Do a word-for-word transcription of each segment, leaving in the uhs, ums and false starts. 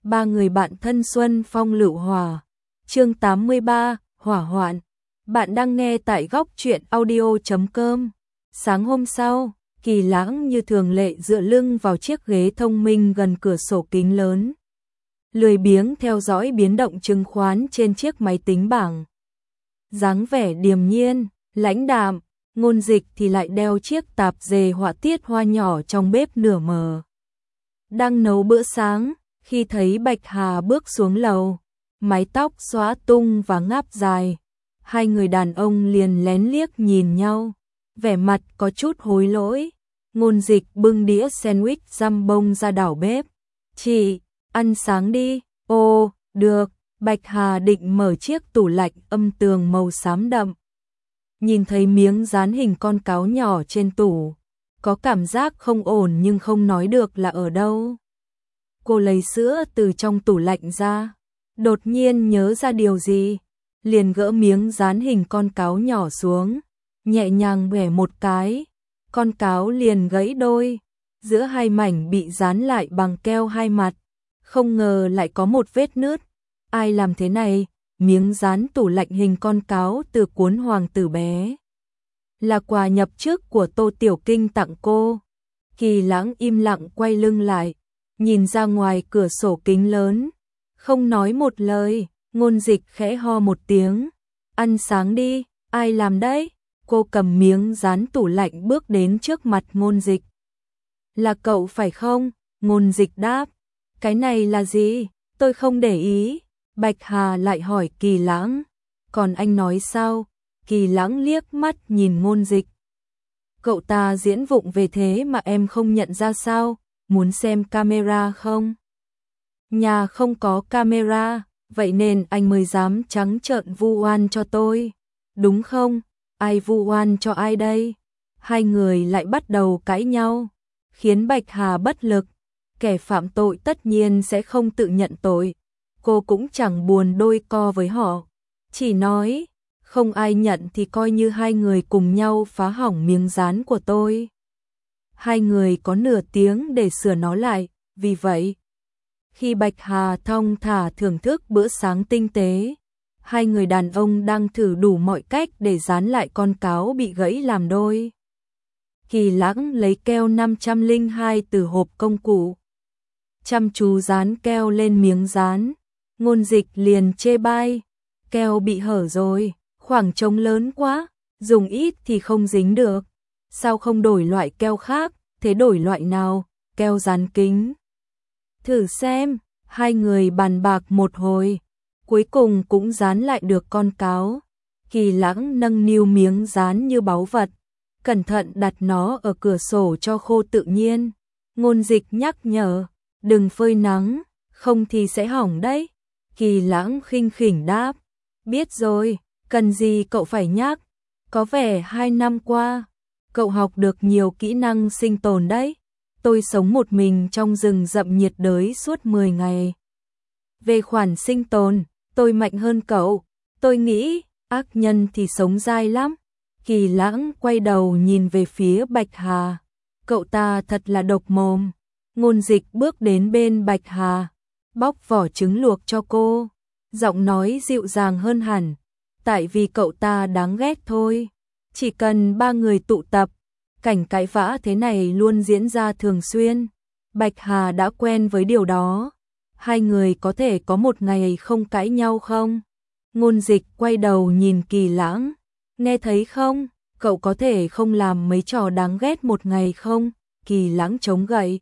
Ba người bạn thân Xuân Phong Lựu Hòa. Chương tám mươi ba, Hỏa hoạn. Bạn đang nghe tại góc truyện audio chấm com. Sáng hôm sau, Kỳ Lãng như thường lệ dựa lưng vào chiếc ghế thông minh gần cửa sổ kính lớn, lười biếng theo dõi biến động chứng khoán trên chiếc máy tính bảng. Dáng vẻ điềm nhiên, lãnh đạm, Ngôn Dịch thì lại đeo chiếc tạp dề họa tiết hoa nhỏ trong bếp nửa mờ. Đang nấu bữa sáng, khi thấy Bạch Hà bước xuống lầu, mái tóc xõa tung và ngáp dài, hai người đàn ông liền lén liếc nhìn nhau, vẻ mặt có chút hối lỗi. Ngôn Dịch bưng đĩa sandwich jambon ra đảo bếp. "Chị, ăn sáng đi." "Ồ, được." Bạch Hà định mở chiếc tủ lạnh âm tường màu xám đậm. Nhìn thấy miếng dán hình con cáo nhỏ trên tủ, có cảm giác không ổn nhưng không nói được là ở đâu. Cô lấy sữa từ trong tủ lạnh ra, đột nhiên nhớ ra điều gì, liền gỡ miếng dán hình con cáo nhỏ xuống, nhẹ nhàng bẻ một cái, con cáo liền gãy đôi, giữa hai mảnh bị dán lại bằng keo hai mặt, không ngờ lại có một vết nứt. Ai làm thế này? Miếng dán tủ lạnh hình con cáo từ cuốn Hoàng tử bé, là quà nhập chức của Tô Tiểu Kinh tặng cô. Kỳ Lãng im lặng quay lưng lại, nhìn ra ngoài cửa sổ kính lớn, không nói một lời. Ngôn Dịch khẽ ho một tiếng. "Ăn sáng đi." "Ai làm đấy?" Cô cầm miếng dán tủ lạnh bước đến trước mặt Ngôn Dịch. "Là cậu phải không?" Ngôn Dịch đáp. "Cái này là gì? Tôi không để ý." Bạch Hà lại hỏi Kỳ Lãng. "Còn anh nói sao?" Kỳ Lãng liếc mắt nhìn Ngôn Dịch. "Cậu ta diễn vụng về thế mà em không nhận ra sao? Muốn xem camera không?" "Nhà không có camera, vậy nên anh mới dám trắng trợn vu oan cho tôi, đúng không?" "Ai vu oan cho ai đây?" Hai người lại bắt đầu cãi nhau, khiến Bạch Hà bất lực. Kẻ phạm tội tất nhiên sẽ không tự nhận tội. Cô cũng chẳng buồn đôi co với họ, chỉ nói, không ai nhận thì coi như hai người cùng nhau phá hỏng miếng dán của tôi. Hai người có nửa tiếng để sửa nó lại, vì vậy, khi Bạch Hà thong thả thưởng thức bữa sáng tinh tế, hai người đàn ông đang thử đủ mọi cách để dán lại con cáo bị gãy làm đôi. Kỳ Lãng lấy keo năm trăm lẻ hai từ hộp công cụ, chăm chú dán keo lên miếng dán. Ngôn Dịch liền chê bai, "Keo bị hở rồi, khoảng trống lớn quá, dùng ít thì không dính được. Sao không đổi loại keo khác? Thế đổi loại nào?" "Keo dán kính." "Thử xem." Hai người bàn bạc một hồi, cuối cùng cũng dán lại được con cáo. Kỳ Lãng nâng niu miếng dán như báu vật, cẩn thận đặt nó ở cửa sổ cho khô tự nhiên. Ngôn Dịch nhắc nhở, "Đừng phơi nắng, không thì sẽ hỏng đấy." Kỳ Lãng khinh khỉnh đáp, "Biết rồi, cần gì cậu phải nhắc. Có vẻ hai năm qua, cậu học được nhiều kỹ năng sinh tồn đấy. Tôi sống một mình trong rừng rậm nhiệt đới suốt mười ngày. Về khoản sinh tồn, tôi mạnh hơn cậu. Tôi nghĩ, ác nhân thì sống dai lắm." Kỳ Lãng quay đầu nhìn về phía Bạch Hà. Cậu ta thật là độc mồm. Ngôn Dịch bước đến bên Bạch Hà, bóc vỏ trứng luộc cho cô, giọng nói dịu dàng hơn hẳn. "Tại vì cậu ta đáng ghét thôi. Chỉ cần ba người tụ tập, cảnh cãi vã thế này luôn diễn ra thường xuyên." Bạch Hà đã quen với điều đó. "Hai người có thể có một ngày không cãi nhau không?" Ngôn Dịch quay đầu nhìn Kỳ Lãng. "Nghe thấy không? Cậu có thể không làm mấy trò đáng ghét một ngày không?" Kỳ Lãng chống gậy,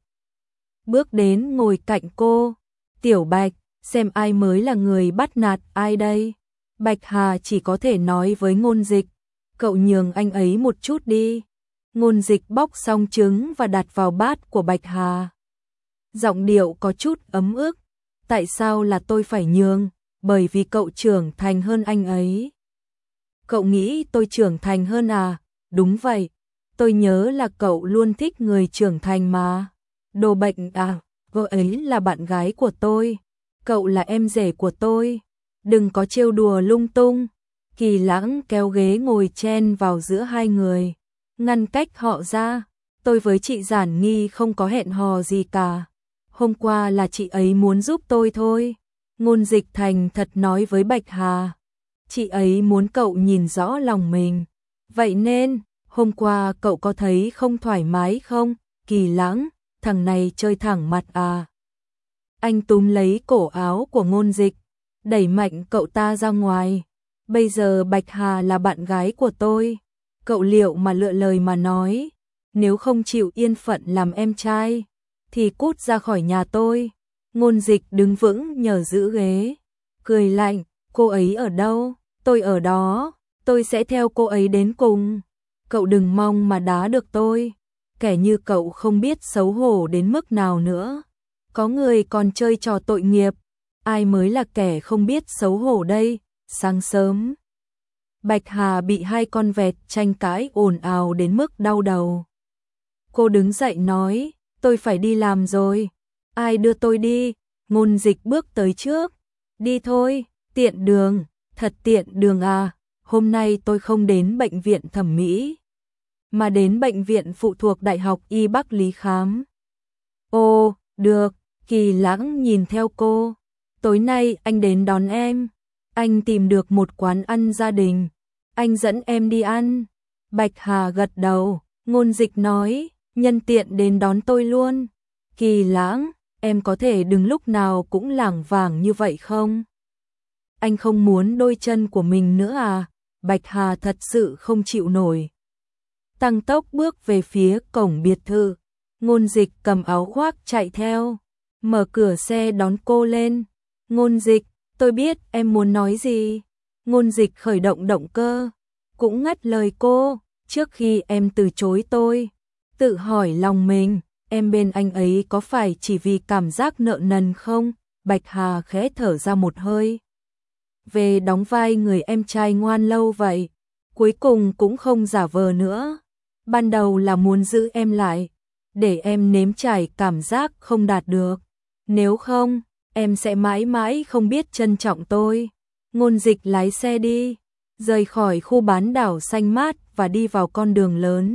bước đến ngồi cạnh cô. "Tiểu Bạch, xem ai mới là người bắt nạt ai đây?" Bạch Hà chỉ có thể nói với Ngôn Dịch, "Cậu nhường anh ấy một chút đi." Ngôn Dịch bóc xong trứng và đặt vào bát của Bạch Hà. Giọng điệu có chút ấm ức, "Tại sao là tôi phải nhường? Bởi vì cậu trưởng thành hơn anh ấy." "Cậu nghĩ tôi trưởng thành hơn à?" "Đúng vậy, tôi nhớ là cậu luôn thích người trưởng thành mà." "Đồ bệnh à? Cô ấy là bạn gái của tôi, cậu là em rể của tôi. Đừng có trêu đùa lung tung." Kỳ Lãng kéo ghế ngồi chen vào giữa hai người, ngăn cách họ ra. "Tôi với chị Giản Nghi không có hẹn hò gì cả. hôm qua là chị ấy muốn giúp tôi thôi. Ngôn Dịch thành thật nói với Bạch Hà. Chị ấy muốn cậu nhìn rõ lòng mình. Vậy nên, hôm qua cậu có thấy không thoải mái không? Kỳ Lãng, thằng này chơi thẳng mặt à. Anh túm lấy cổ áo của Ngôn Dịch, đẩy mạnh cậu ta ra ngoài. Bây giờ Bạch Hà là bạn gái của tôi. Cậu liệu mà lựa lời mà nói, nếu không chịu yên phận làm em trai, thì cút ra khỏi nhà tôi. Ngôn Dịch đứng vững nhờ giữ ghế, cười lạnh, cô ấy ở đâu? Tôi ở đó, tôi sẽ theo cô ấy đến cùng. Cậu đừng mong mà đá được tôi. Kẻ như cậu không biết xấu hổ đến mức nào nữa. Có người còn chơi trò tội nghiệp. Ai mới là kẻ không biết xấu hổ đây? Sáng sớm, Bạch Hà bị hai con vẹt tranh cãi ồn ào đến mức đau đầu. Cô đứng dậy nói, tôi phải đi làm rồi. Ai đưa tôi đi? Ngôn Dịch bước tới trước. Đi thôi, tiện đường, thật tiện đường à. Hôm nay tôi không đến bệnh viện thẩm mỹ, mà đến bệnh viện phụ thuộc Đại học Y Bắc Lý khám. Ồ, được, Kỳ Lãng nhìn theo cô. Tối nay anh đến đón em. Anh tìm được một quán ăn gia đình. Anh dẫn em đi ăn. Bạch Hà gật đầu. Ngôn Dịch nói, nhân tiện đến đón tôi luôn. Kỳ Lãng, em có thể đừng lúc nào cũng lảng vảng như vậy không? Anh không muốn đôi chân của mình nữa à? Bạch Hà thật sự không chịu nổi. Tăng tốc bước về phía cổng biệt thự. Ngôn Dịch cầm áo khoác chạy theo, mở cửa xe đón cô lên. Ngôn Dịch, tôi biết em muốn nói gì. Ngôn Dịch khởi động động cơ, cũng ngắt lời cô. Trước khi em từ chối tôi, tự hỏi lòng mình, em bên anh ấy có phải chỉ vì cảm giác nợ nần không? Bạch Hà khẽ thở ra một hơi. Về đóng vai người em trai ngoan lâu vậy, cuối cùng cũng không giả vờ nữa. Ban đầu là muốn giữ em lại, để em nếm trải cảm giác không đạt được. Nếu không, em sẽ mãi mãi không biết trân trọng tôi. Ngôn Dịch lái xe đi, rời khỏi khu bán đảo xanh mát và đi vào con đường lớn.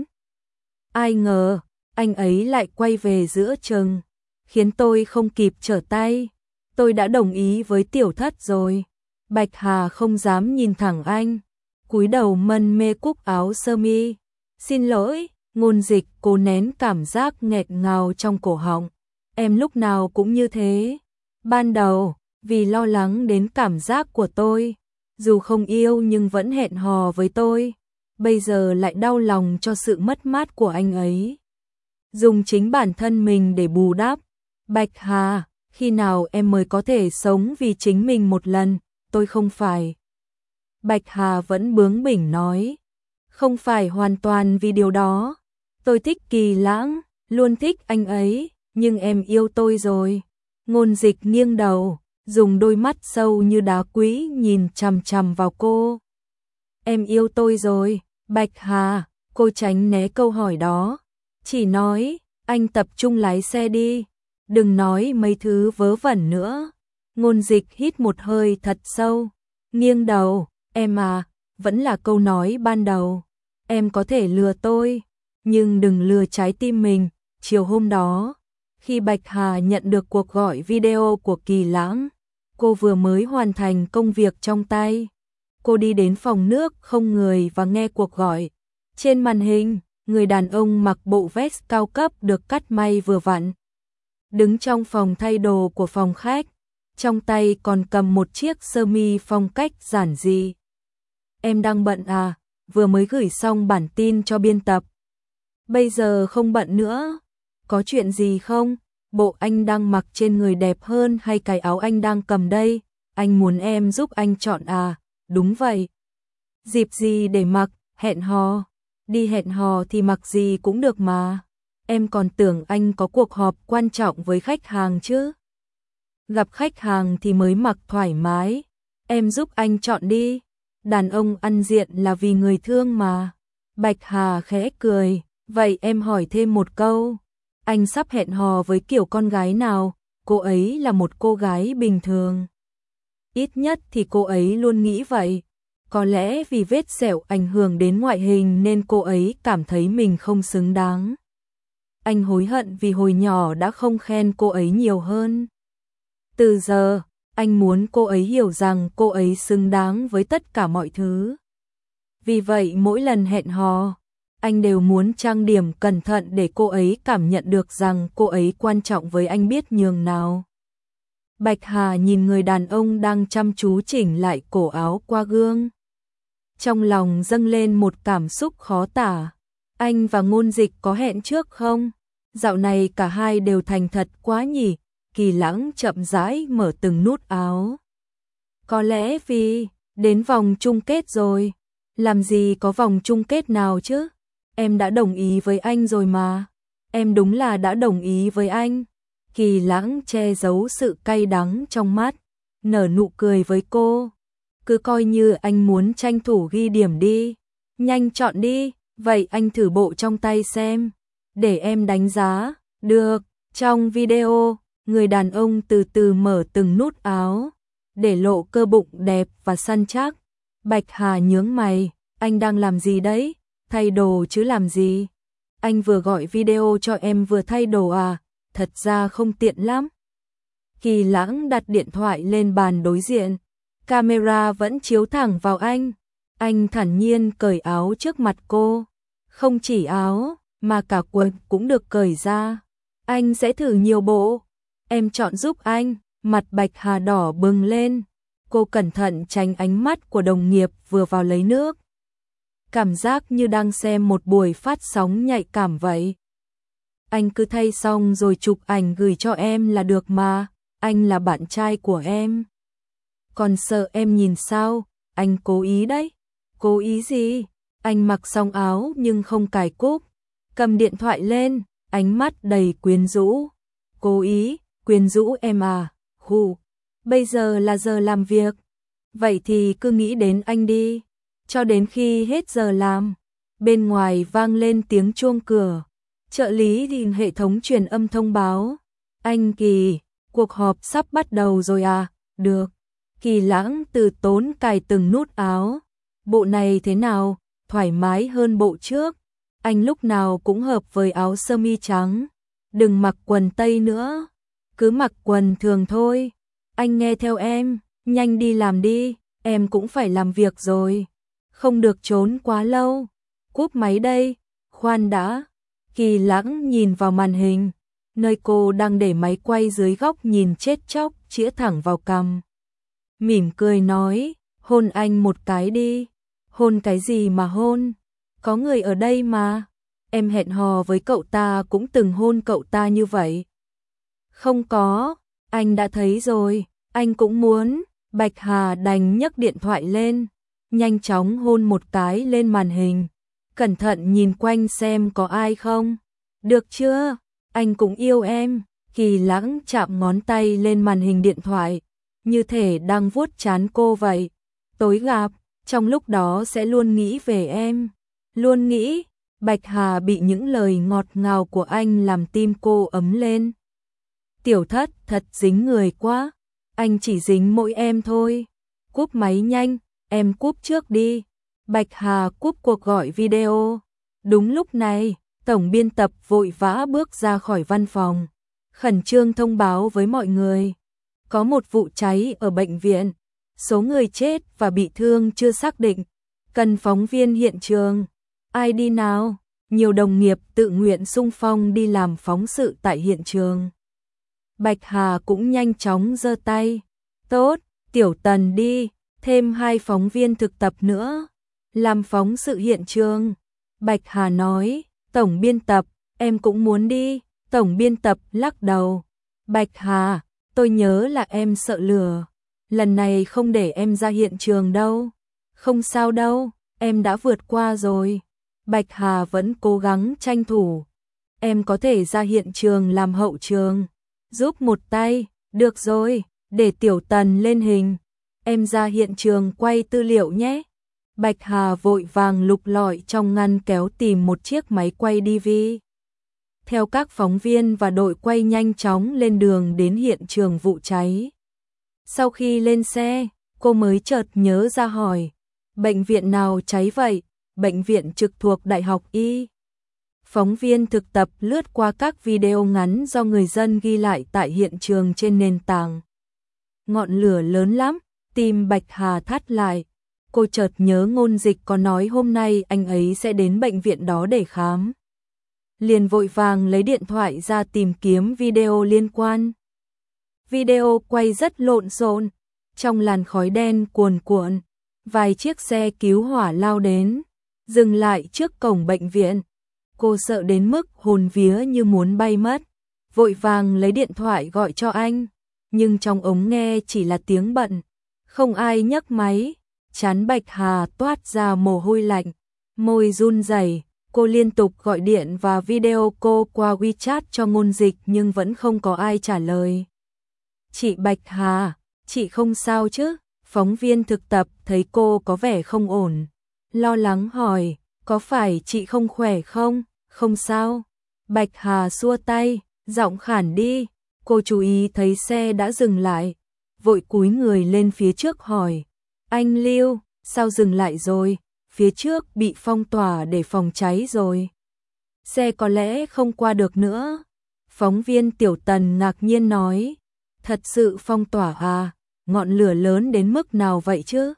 Ai ngờ, anh ấy lại quay về giữa chừng, khiến tôi không kịp trở tay. Tôi đã đồng ý với Tiểu Thất rồi. Bạch Hà không dám nhìn thẳng anh, cúi đầu mân mê cúc áo sơ mi. Xin lỗi. Ngôn Dịch cố nén cảm giác nghẹt ngào trong cổ họng. Em lúc nào cũng như thế. Ban đầu, vì lo lắng đến cảm giác của tôi, dù không yêu nhưng vẫn hẹn hò với tôi. Bây giờ lại đau lòng cho sự mất mát của anh ấy. Dùng chính bản thân mình để bù đắp. Bạch Hà, khi nào em mới có thể sống vì chính mình một lần? Tôi không phải. Bạch Hà vẫn bướng bỉnh nói. Không phải hoàn toàn vì điều đó. Tôi thích Kỳ Lãng, luôn thích anh ấy, nhưng em yêu tôi rồi. Ngôn Dịch nghiêng đầu, dùng đôi mắt sâu như đá quý nhìn chằm chằm vào cô. Em yêu tôi rồi. Bạch Hà, cô tránh né câu hỏi đó. Chỉ nói, anh tập trung lái xe đi. Đừng nói mấy thứ vớ vẩn nữa. Ngôn Dịch hít một hơi thật sâu, nghiêng đầu. Em à, vẫn là câu nói ban đầu. Em có thể lừa tôi, nhưng đừng lừa trái tim mình. Chiều hôm đó, khi Bạch Hà nhận được cuộc gọi video của Kỳ Lãng, cô vừa mới hoàn thành công việc trong tay. Cô đi đến phòng nước không người và nghe cuộc gọi. Trên màn hình, người đàn ông mặc bộ vest cao cấp được cắt may vừa vặn, đứng trong phòng thay đồ của phòng khách, trong tay còn cầm một chiếc sơ mi phong cách giản dị. Em đang bận à? Vừa mới gửi xong bản tin cho biên tập. Bây giờ không bận nữa. Có chuyện gì không? Bộ anh đang mặc trên người đẹp hơn hay cái áo anh đang cầm đây? Anh muốn em giúp anh chọn à? Đúng vậy. Dịp gì để mặc? Hẹn hò. Đi hẹn hò thì mặc gì cũng được mà. Em còn tưởng anh có cuộc họp quan trọng với khách hàng chứ. Gặp khách hàng thì mới mặc thoải mái. Em giúp anh chọn đi. Đàn ông ăn diện là vì người thương mà. Bạch Hà khẽ cười. Vậy em hỏi thêm một câu. Anh sắp hẹn hò với kiểu con gái nào? Cô ấy là một cô gái bình thường. Ít nhất thì cô ấy luôn nghĩ vậy. Có lẽ vì vết sẹo ảnh hưởng đến ngoại hình nên cô ấy cảm thấy mình không xứng đáng. anh hối hận vì hồi nhỏ đã không khen cô ấy nhiều hơn. Từ giờ, anh muốn cô ấy hiểu rằng cô ấy xứng đáng với tất cả mọi thứ. Vì vậy mỗi lần hẹn hò, anh đều muốn trang điểm cẩn thận để cô ấy cảm nhận được rằng cô ấy quan trọng với anh biết nhường nào. Bạch Hà nhìn người đàn ông đang chăm chú chỉnh lại cổ áo qua gương. Trong lòng dâng lên một cảm xúc khó tả. Anh và Ngôn Dịch có hẹn trước không? Dạo này cả hai đều thành thật quá nhỉ? Kỳ Lãng chậm rãi mở từng nút áo. Có lẽ vì đến vòng chung kết rồi. Làm gì có vòng chung kết nào chứ? Em đã đồng ý với anh rồi mà. Em đúng là đã đồng ý với anh. Kỳ Lãng che giấu sự cay đắng trong mắt, nở nụ cười với cô. Cứ coi như anh muốn tranh thủ ghi điểm đi. Nhanh chọn đi, vậy anh thử bộ trong tay xem. Để em đánh giá. Được, trong video, người đàn ông từ từ mở từng nút áo, để lộ cơ bụng đẹp và săn chắc. Bạch Hà nhướng mày, anh đang làm gì đấy? Thay đồ chứ làm gì? Anh vừa gọi video cho em vừa thay đồ à? Thật ra không tiện lắm. Kỳ Lãng đặt điện thoại lên bàn đối diện. Camera vẫn chiếu thẳng vào anh. Anh thản nhiên cởi áo trước mặt cô. Không chỉ áo, mà cả quần cũng được cởi ra. Anh sẽ thử nhiều bộ. Em chọn giúp anh. Mặt Bạch Hà đỏ bừng lên. Cô cẩn thận tránh ánh mắt của đồng nghiệp vừa vào lấy nước. Cảm giác như đang xem một buổi phát sóng nhạy cảm vậy. Anh cứ thay xong rồi chụp ảnh gửi cho em là được mà. Anh là bạn trai của em. Còn sợ em nhìn sao? Anh cố ý đấy. Cố ý gì? Anh mặc xong áo nhưng không cài cúc. Cầm điện thoại lên, ánh mắt đầy quyến rũ. Cố ý, quyến rũ em à? Hù, bây giờ là giờ làm việc. Vậy thì cứ nghĩ đến anh đi. Cho đến khi hết giờ làm. Bên ngoài vang lên tiếng chuông cửa. Trợ lý nhìn hệ thống truyền âm thông báo. Anh Kỳ, cuộc họp sắp bắt đầu rồi à? Được. Kỳ Lãng từ tốn cài từng nút áo. Bộ này thế nào? Thoải mái hơn bộ trước. Anh lúc nào cũng hợp với áo sơ mi trắng. Đừng mặc quần tây nữa. Cứ mặc quần thường thôi. Anh nghe theo em, nhanh đi làm đi. Em cũng phải làm việc rồi. Không được trốn quá lâu. Cúp máy đây. Khoan đã. Kỳ Lãng nhìn vào màn hình, nơi cô đang để máy quay dưới góc nhìn chết chóc, chĩa thẳng vào cằm. Mỉm cười nói, hôn anh một cái đi. Hôn cái gì mà hôn? Có người ở đây mà. Em hẹn hò với cậu ta cũng từng hôn cậu ta như vậy. Không có, anh đã thấy rồi, anh cũng muốn. Bạch Hà đành nhấc điện thoại lên, nhanh chóng hôn một cái lên màn hình. Cẩn thận nhìn quanh xem có ai không. Được chưa? Anh cũng yêu em. Kỳ Lãng chạm ngón tay lên màn hình điện thoại, như thể đang vuốt trán cô vậy. Tối gặp, trong lúc đó sẽ luôn nghĩ về em. Luôn nghĩ. Bạch Hà bị những lời ngọt ngào của anh làm tim cô ấm lên. Tiểu Thất thật dính người quá. Anh chỉ dính mỗi em thôi. Cúp máy nhanh, em cúp trước đi. Bạch Hà cúp cuộc gọi video. Đúng lúc này, tổng biên tập vội vã bước ra khỏi văn phòng, khẩn trương thông báo với mọi người. Có một vụ cháy ở bệnh viện, số người chết và bị thương chưa xác định, cần phóng viên hiện trường. Ai đi nào? Nhiều đồng nghiệp tự nguyện xung phong đi làm phóng sự tại hiện trường. Bạch Hà cũng nhanh chóng giơ tay. Tốt, Tiểu Tần đi, thêm hai phóng viên thực tập nữa. Làm phóng sự hiện trường. Bạch Hà nói, tổng biên tập, em cũng muốn đi. Tổng biên tập lắc đầu. Bạch Hà, tôi nhớ là em sợ lửa. Lần này không để em ra hiện trường đâu. Không sao đâu, em đã vượt qua rồi. Bạch Hà vẫn cố gắng tranh thủ. Em có thể ra hiện trường làm hậu trường. Giúp một tay, được rồi, để Tiểu Tần lên hình. Em ra hiện trường quay tư liệu nhé. Bạch Hà vội vàng lục lọi trong ngăn kéo tìm một chiếc máy quay đê vê. Theo các phóng viên và đội quay nhanh chóng lên đường đến hiện trường vụ cháy. Sau khi lên xe, cô mới chợt nhớ ra hỏi, bệnh viện nào cháy vậy? Bệnh viện trực thuộc Đại học Y. Phóng viên thực tập lướt qua các video ngắn do người dân ghi lại tại hiện trường trên nền tảng. Ngọn lửa lớn lắm, tim Bạch Hà thắt lại. Cô chợt nhớ Ngôn Dịch có nói hôm nay anh ấy sẽ đến bệnh viện đó để khám. Liền vội vàng lấy điện thoại ra tìm kiếm video liên quan. Video quay rất lộn xộn, trong làn khói đen cuồn cuộn, vài chiếc xe cứu hỏa lao đến, dừng lại trước cổng bệnh viện. Cô sợ đến mức hồn vía như muốn bay mất, vội vàng lấy điện thoại gọi cho anh, nhưng trong ống nghe chỉ là tiếng bận, không ai nhấc máy. Trán Bạch Hà toát ra mồ hôi lạnh, môi run rẩy. Cô liên tục gọi điện và video cô qua WeChat cho Ngôn Dịch nhưng vẫn không có ai trả lời. Chị Bạch Hà, chị không sao chứ? Phóng viên thực tập thấy cô có vẻ không ổn, lo lắng hỏi, có phải chị không khỏe không? Không sao. Bạch Hà xua tay, giọng khản đi. Cô chú ý thấy xe đã dừng lại, vội cúi người lên phía trước hỏi, anh Lưu, sao dừng lại rồi? Phía trước bị phong tỏa để phòng cháy rồi. Xe có lẽ không qua được nữa. Phóng viên Tiểu Tần ngạc nhiên nói, thật sự phong tỏa à? Ngọn lửa lớn đến mức nào vậy chứ?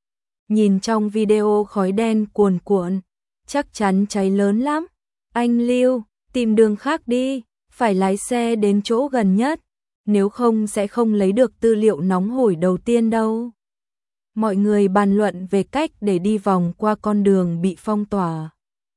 Nhìn trong video khói đen cuồn cuộn, chắc chắn cháy lớn lắm. Anh Lưu, tìm đường khác đi, phải lái xe đến chỗ gần nhất, nếu không sẽ không lấy được tư liệu nóng hổi đầu tiên đâu. Mọi người bàn luận về cách để đi vòng qua con đường bị phong tỏa.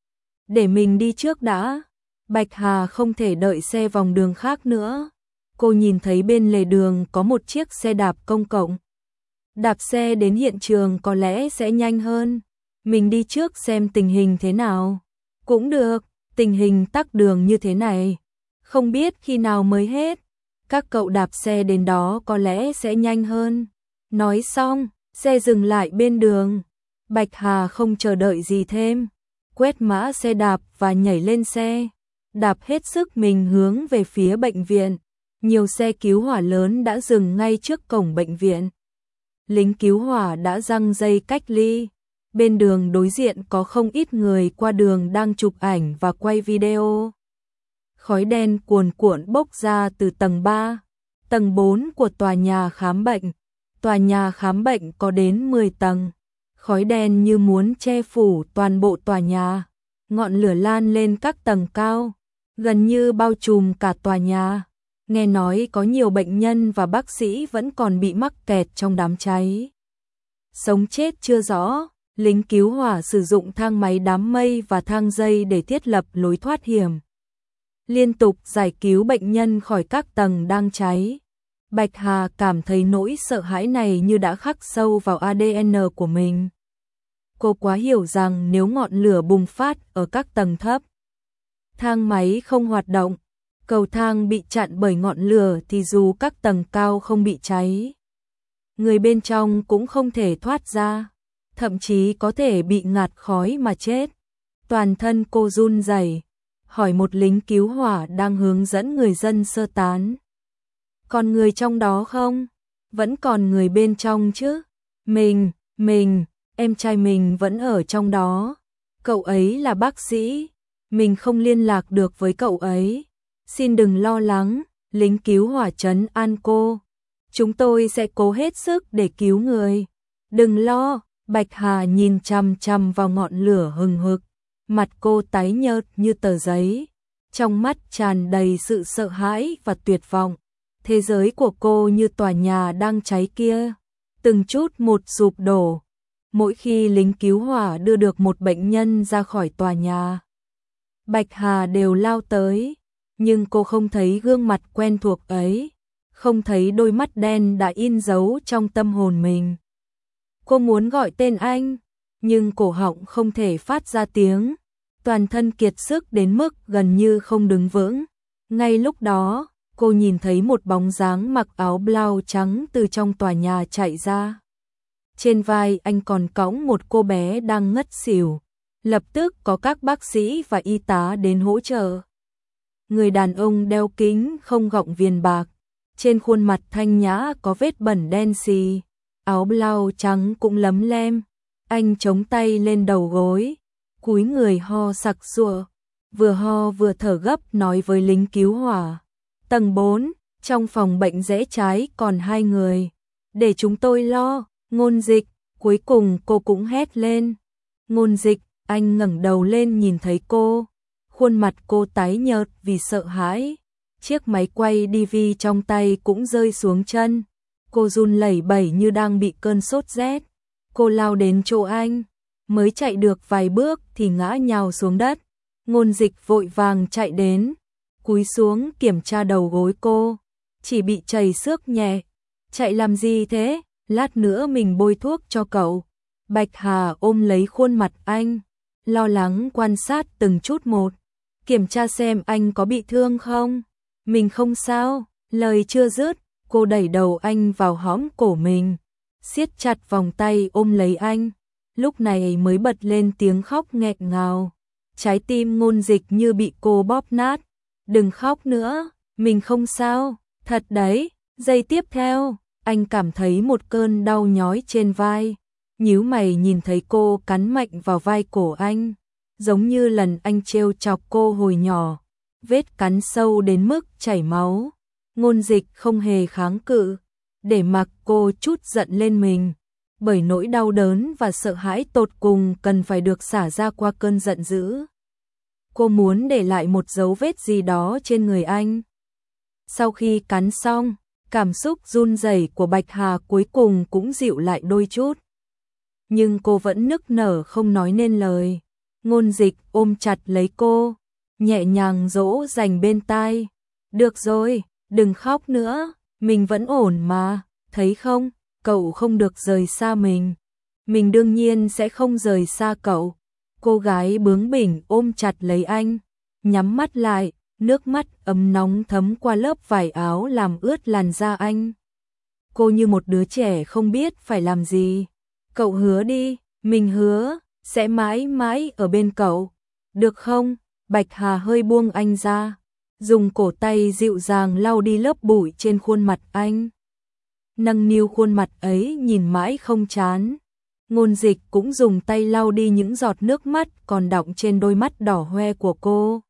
Để mình đi trước đã. Bạch Hà không thể đợi xe vòng đường khác nữa. Cô nhìn thấy bên lề đường có một chiếc xe đạp công cộng. Đạp xe đến hiện trường có lẽ sẽ nhanh hơn. Mình đi trước xem tình hình thế nào. Cũng được, tình hình tắc đường như thế này, không biết khi nào mới hết. Các cậu đạp xe đến đó có lẽ sẽ nhanh hơn. Nói xong, xe dừng lại bên đường. Bạch Hà không chờ đợi gì thêm, quét mã xe đạp và nhảy lên xe, đạp hết sức mình hướng về phía bệnh viện. Nhiều xe cứu hỏa lớn đã dừng ngay trước cổng bệnh viện. Lính cứu hỏa đã giăng dây cách ly. Bên đường đối diện có không ít người qua đường đang chụp ảnh và quay video. Khói đen cuồn cuộn bốc ra từ tầng ba, tầng bốn của tòa nhà khám bệnh. Tòa nhà khám bệnh có đến mười tầng. Khói đen như muốn che phủ toàn bộ tòa nhà. Ngọn lửa lan lên các tầng cao, gần như bao trùm cả tòa nhà. Nghe nói có nhiều bệnh nhân và bác sĩ vẫn còn bị mắc kẹt trong đám cháy. Sống chết chưa rõ, lính cứu hỏa sử dụng thang máy đám mây và thang dây để thiết lập lối thoát hiểm, liên tục giải cứu bệnh nhân khỏi các tầng đang cháy. Bạch Hà cảm thấy nỗi sợ hãi này như đã khắc sâu vào a đê en của mình. Cô quá hiểu rằng nếu ngọn lửa bùng phát ở các tầng thấp, thang máy không hoạt động, cầu thang bị chặn bởi ngọn lửa thì dù các tầng cao không bị cháy, người bên trong cũng không thể thoát ra, thậm chí có thể bị ngạt khói mà chết. Toàn thân cô run rẩy, hỏi một lính cứu hỏa đang hướng dẫn người dân sơ tán. Còn người trong đó không? Vẫn còn người bên trong chứ? Mình, mình, em trai mình vẫn ở trong đó. Cậu ấy là bác sĩ, mình không liên lạc được với cậu ấy. Xin đừng lo lắng, lính cứu hỏa trấn an cô. Chúng tôi sẽ cố hết sức để cứu người. Đừng lo, Bạch Hà nhìn chằm chằm vào ngọn lửa hừng hực. Mặt cô tái nhợt như tờ giấy, trong mắt tràn đầy sự sợ hãi và tuyệt vọng. Thế giới của cô như tòa nhà đang cháy kia, từng chút một sụp đổ. Mỗi khi lính cứu hỏa đưa được một bệnh nhân ra khỏi tòa nhà, Bạch Hà đều lao tới, nhưng cô không thấy gương mặt quen thuộc ấy, không thấy đôi mắt đen đã in dấu trong tâm hồn mình. Cô muốn gọi tên anh, nhưng cổ họng không thể phát ra tiếng, toàn thân kiệt sức đến mức gần như không đứng vững. Ngay lúc đó, cô nhìn thấy một bóng dáng mặc áo blau trắng từ trong tòa nhà chạy ra. Trên vai anh còn cõng một cô bé đang ngất xỉu. Lập tức có các bác sĩ và y tá đến hỗ trợ. Người đàn ông đeo kính không gọng viền bạc, trên khuôn mặt thanh nhã có vết bẩn đen xì, áo blau trắng cũng lấm lem. Anh chống tay lên đầu gối, cúi người ho sặc sụa, vừa ho vừa thở gấp nói với lính cứu hỏa. Tầng bốn, trong phòng bệnh rẽ trái còn hai người. Để chúng tôi lo, Ngôn Dịch, cuối cùng cô cũng hét lên. Ngôn Dịch, anh ngẩng đầu lên nhìn thấy cô. Khuôn mặt cô tái nhợt vì sợ hãi. Chiếc máy quay đê vê trong tay cũng rơi xuống chân. Cô run lẩy bẩy như đang bị cơn sốt rét. Cô lao đến chỗ anh, mới chạy được vài bước thì ngã nhào xuống đất. Ngôn Dịch vội vàng chạy đến, cúi xuống kiểm tra đầu gối cô, chỉ bị chảy xước nhẹ. Chạy làm gì thế, lát nữa mình bôi thuốc cho cậu. Bạch Hà ôm lấy khuôn mặt anh, lo lắng quan sát từng chút một, kiểm tra xem anh có bị thương không. Mình không sao, lời chưa dứt, cô đẩy đầu anh vào hõm cổ mình, siết chặt vòng tay ôm lấy anh, lúc này mới bật lên tiếng khóc nghẹn ngào. Trái tim Ngôn Dịch như bị cô bóp nát. Đừng khóc nữa, mình không sao, thật đấy. Giây tiếp theo, anh cảm thấy một cơn đau nhói trên vai, nhíu mày nhìn thấy cô cắn mạnh vào vai cổ anh, giống như lần anh trêu chọc cô hồi nhỏ, vết cắn sâu đến mức chảy máu. Ngôn Dịch không hề kháng cự, để mặc cô trút giận lên mình, bởi nỗi đau đớn và sợ hãi tột cùng cần phải được xả ra qua cơn giận dữ. Cô muốn để lại một dấu vết gì đó trên người anh. Sau khi cắn xong, cảm xúc run rẩy của Bạch Hà cuối cùng cũng dịu lại đôi chút. Nhưng cô vẫn nức nở không nói nên lời. Ngôn Dịch ôm chặt lấy cô, nhẹ nhàng dỗ dành bên tai. Được rồi, đừng khóc nữa, mình vẫn ổn mà, thấy không, cậu không được rời xa mình. Mình đương nhiên sẽ không rời xa cậu. Cô gái bướng bỉnh ôm chặt lấy anh, nhắm mắt lại, nước mắt ấm nóng thấm qua lớp vải áo làm ướt làn da anh. Cô như một đứa trẻ không biết phải làm gì. Cậu hứa đi, mình hứa, sẽ mãi mãi ở bên cậu. Được không? Bạch Hà hơi buông anh ra, dùng cổ tay dịu dàng lau đi lớp bụi trên khuôn mặt anh. Nâng niu khuôn mặt ấy nhìn mãi không chán. Ngôn Dịch cũng dùng tay lau đi những giọt nước mắt còn đọng trên đôi mắt đỏ hoe của cô.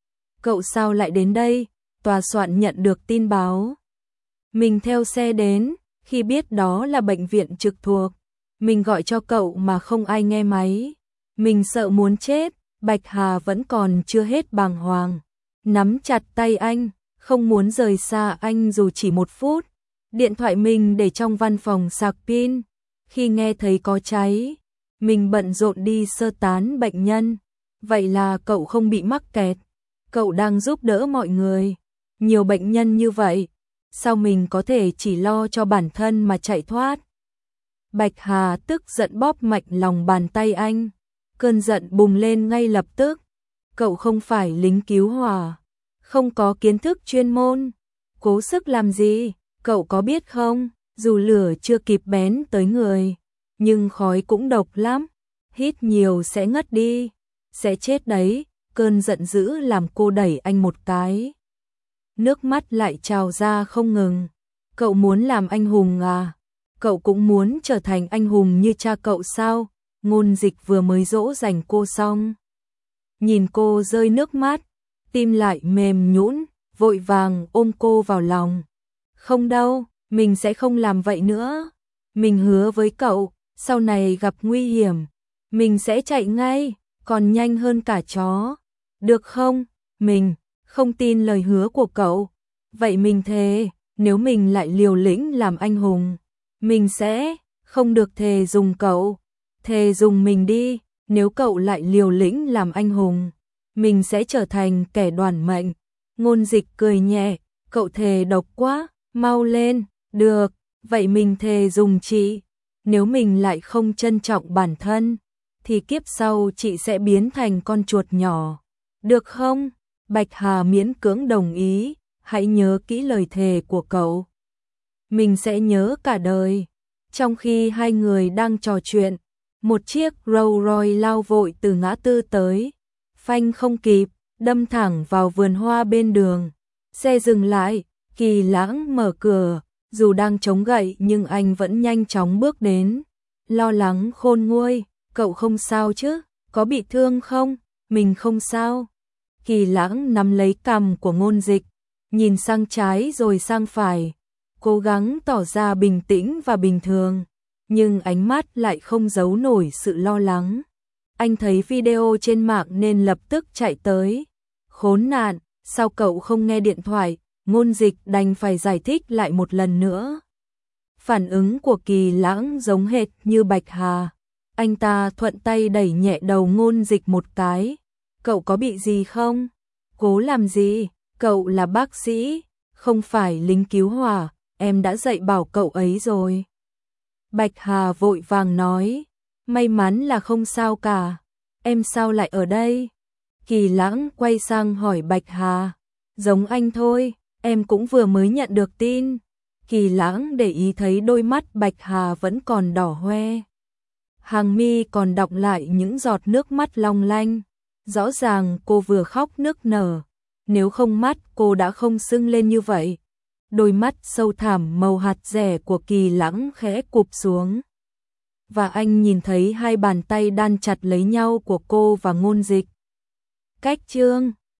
Cậu sao lại đến đây? Tòa soạn nhận được tin báo. Mình theo xe đến, khi biết đó là bệnh viện trực thuộc. Mình gọi cho cậu mà không ai nghe máy. Mình sợ muốn chết. Bạch Hà vẫn còn chưa hết bàng hoàng, nắm chặt tay anh, không muốn rời xa anh dù chỉ một phút. Điện thoại mình để trong văn phòng sạc pin. Khi nghe thấy có cháy, mình bận rộn đi sơ tán bệnh nhân. Vậy là cậu không bị mắc kẹt. Cậu đang giúp đỡ mọi người. Nhiều bệnh nhân như vậy, sao mình có thể chỉ lo cho bản thân mà chạy thoát? Bạch Hà tức giận bóp mạnh lòng bàn tay anh. Cơn giận bùng lên ngay lập tức. Cậu không phải lính cứu hỏa, không có kiến thức chuyên môn. Cố sức làm gì? Cậu có biết không? Dù lửa chưa kịp bén tới người, nhưng khói cũng độc lắm. Hít nhiều sẽ ngất đi, sẽ chết đấy. Cơn giận dữ làm cô đẩy anh một cái. Nước mắt lại trào ra không ngừng. Cậu muốn làm anh hùng à? Cậu cũng muốn trở thành anh hùng như cha cậu sao? Ngôn Dịch vừa mới dỗ dành cô xong, nhìn cô rơi nước mắt, tim lại mềm nhũn, vội vàng ôm cô vào lòng. Không đâu, mình sẽ không làm vậy nữa. Mình hứa với cậu, sau này gặp nguy hiểm, mình sẽ chạy ngay, còn nhanh hơn cả chó. Được không? Mình không tin lời hứa của cậu. Vậy mình thề, nếu mình lại liều lĩnh làm anh hùng, mình sẽ không được thề dùng cậu. Thề dùng mình đi, nếu cậu lại liều lĩnh làm anh hùng, mình sẽ trở thành kẻ đoản mệnh. Ngôn Dịch cười nhẹ, cậu thề độc quá, mau lên. Được, vậy mình thề dùng chị. Nếu mình lại không trân trọng bản thân, thì kiếp sau chị sẽ biến thành con chuột nhỏ. Được không? Bạch Hà miễn cưỡng đồng ý, hãy nhớ kỹ lời thề của cậu. Mình sẽ nhớ cả đời. Trong khi hai người đang trò chuyện, một chiếc Rolls Royce lao vội từ ngã tư tới, phanh không kịp, đâm thẳng vào vườn hoa bên đường. Xe dừng lại, Kỳ Lãng mở cửa, dù đang chống gậy nhưng anh vẫn nhanh chóng bước đến. Lo lắng khôn nguôi, cậu không sao chứ, có bị thương không? Mình không sao. Kỳ Lãng nắm lấy cằm của Ngôn Dịch, nhìn sang trái rồi sang phải, cố gắng tỏ ra bình tĩnh và bình thường, nhưng ánh mắt lại không giấu nổi sự lo lắng. Anh thấy video trên mạng nên lập tức chạy tới. Khốn nạn, sao cậu không nghe điện thoại? Ngôn Dịch đành phải giải thích lại một lần nữa. Phản ứng của Kỳ Lãng giống hệt như Bạch Hà. Anh ta thuận tay đẩy nhẹ đầu Ngôn Dịch một cái. Cậu có bị gì không? Cố làm gì? Cậu là bác sĩ, không phải lính cứu hỏa, em đã dạy bảo cậu ấy rồi. Bạch Hà vội vàng nói, may mắn là không sao cả, em sao lại ở đây? Kỳ Lãng quay sang hỏi Bạch Hà, giống anh thôi, em cũng vừa mới nhận được tin. Kỳ Lãng để ý thấy đôi mắt Bạch Hà vẫn còn đỏ hoe. Hàng mi còn đọng lại những giọt nước mắt long lanh. Rõ ràng cô vừa khóc nức nở, nếu không mắt cô đã không sưng lên như vậy. Đôi mắt sâu thẳm màu hạt dẻ của Kỳ Lãng khẽ cụp xuống. Và anh nhìn thấy hai bàn tay đan chặt lấy nhau của cô và Ngôn Dịch. Cách chương